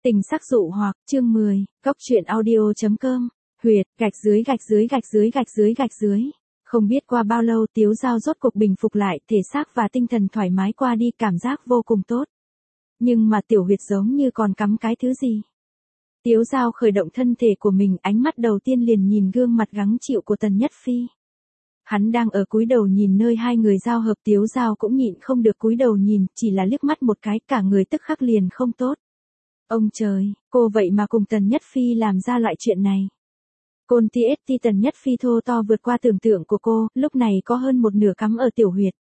Tình sắc dụ hoặc, chương 10, góc truyện audio.com, huyệt, gạch dưới gạch dưới gạch dưới gạch dưới gạch dưới. Không biết qua bao lâu Tiếu Dao rốt cuộc bình phục lại, thể xác và tinh thần thoải mái qua đi, cảm giác vô cùng tốt. Nhưng mà tiểu huyệt giống như còn cắm cái thứ gì. Tiếu Dao khởi động thân thể của mình, ánh mắt đầu tiên liền nhìn gương mặt gắng chịu của Tần Nhất Phi. Hắn đang ở cúi đầu nhìn nơi hai người giao hợp, Tiếu Dao cũng nhịn không được cúi đầu nhìn, chỉ là liếc mắt một cái cả người tức khắc liền không tốt. Ông trời, cô vậy mà cùng Tần Nhất Phi làm ra loại chuyện này. Côn TST Tần Nhất Phi thô to vượt qua tưởng tượng của cô, lúc này có hơn một nửa cắm ở tiểu huyệt.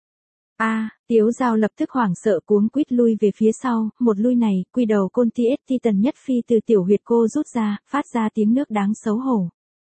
Tiếu Dao lập tức hoảng sợ cuống quýt lui về phía sau, một lui này, quy đầu Côn TST Tần Nhất Phi từ tiểu huyệt cô rút ra, phát ra tiếng nước đáng xấu hổ.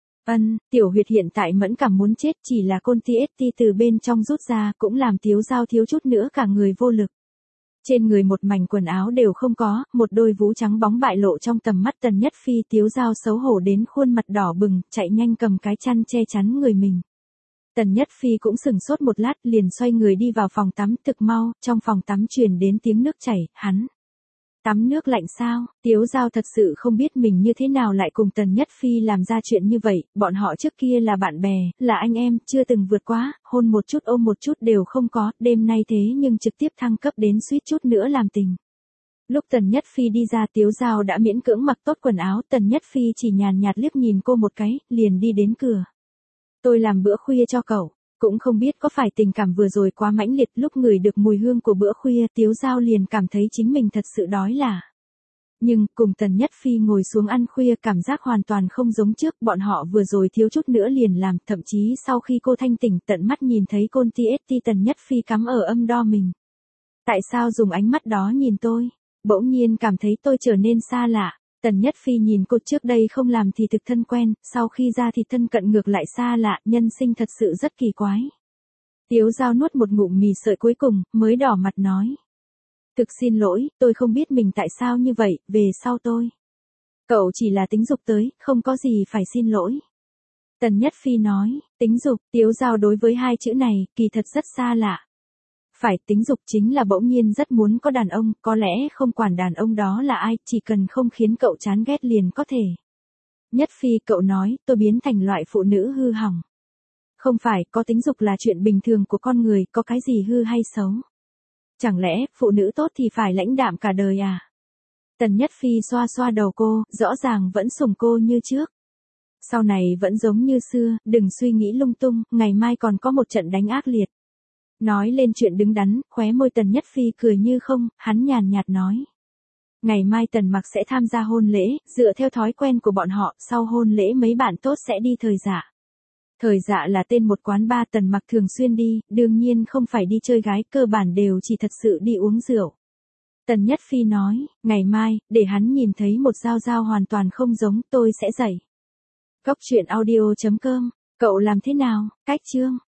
Tiểu huyệt hiện tại mẫn cảm muốn chết, chỉ là Côn TST từ bên trong rút ra cũng làm Tiếu Dao thiếu chút nữa cả người vô lực. Trên người một mảnh quần áo đều không có, một đôi vú trắng bóng bại lộ trong tầm mắt Tần Nhất Phi. Tiếu Dao xấu hổ đến khuôn mặt đỏ bừng, chạy nhanh cầm cái chăn che chắn người mình. Tần Nhất Phi cũng sừng sốt một lát, liền xoay người đi vào phòng tắm. Thực mau, trong phòng tắm truyền đến tiếng nước chảy, hắn tắm nước lạnh sao? Tiếu Dao thật sự không biết mình như thế nào lại cùng Tần Nhất Phi làm ra chuyện như vậy, bọn họ trước kia là bạn bè, là anh em, chưa từng vượt quá, hôn một chút ôm một chút đều không có, đêm nay thế nhưng trực tiếp thăng cấp đến suýt chút nữa làm tình. Lúc Tần Nhất Phi đi ra, Tiếu Dao đã miễn cưỡng mặc tốt quần áo, Tần Nhất Phi chỉ nhàn nhạt liếc nhìn cô một cái, liền đi đến cửa. Tôi làm bữa khuya cho cậu. Cũng không biết có phải tình cảm vừa rồi quá mãnh liệt, lúc ngửi được mùi hương của bữa khuya, Tiếu Dao liền cảm thấy chính mình thật sự đói là. Nhưng, cùng Tần Nhất Phi ngồi xuống ăn khuya, cảm giác hoàn toàn không giống trước, bọn họ vừa rồi thiếu chút nữa liền làm, thậm chí sau khi cô thanh tỉnh, tận mắt nhìn thấy Côn TST Tần Nhất Phi cắm ở âm đo mình. Tại sao dùng ánh mắt đó nhìn tôi? Bỗng nhiên cảm thấy tôi trở nên xa lạ. Tần Nhất Phi nhìn cô, trước đây không làm thì thực thân quen, sau khi ra thì thân cận ngược lại xa lạ, nhân sinh thật sự rất kỳ quái. Tiếu Dao nuốt một ngụm mì sợi cuối cùng, mới đỏ mặt nói. Thực xin lỗi, tôi không biết mình tại sao như vậy, về sau tôi. Cậu chỉ là tính dục tới, không có gì phải xin lỗi. Tần Nhất Phi nói, tính dục, Tiếu Dao đối với hai chữ này, kỳ thật rất xa lạ. Phải, tính dục chính là bỗng nhiên rất muốn có đàn ông, có lẽ không quản đàn ông đó là ai, chỉ cần không khiến cậu chán ghét liền có thể. Nhất Phi, cậu nói, tôi biến thành loại phụ nữ hư hỏng. Không phải, có tính dục là chuyện bình thường của con người, có cái gì hư hay xấu. Chẳng lẽ, phụ nữ tốt thì phải lãnh đạm cả đời à? Tần Nhất Phi xoa xoa đầu cô, rõ ràng vẫn sủng cô như trước. Sau này vẫn giống như xưa, đừng suy nghĩ lung tung, ngày mai còn có một trận đánh ác liệt. Nói lên chuyện đứng đắn, khóe môi Tần Nhất Phi cười như không, hắn nhàn nhạt nói. Ngày mai Tần Mặc sẽ tham gia hôn lễ, dựa theo thói quen của bọn họ, sau hôn lễ mấy bạn tốt sẽ đi thời dạ. Thời dạ là tên một quán bar Tần Mặc thường xuyên đi, đương nhiên không phải đi chơi gái, cơ bản đều chỉ thật sự đi uống rượu. Tần Nhất Phi nói, ngày mai, để hắn nhìn thấy một Dao Dao hoàn toàn không giống, tôi sẽ dạy. Góc truyện audio.com, cậu làm thế nào? Cách chương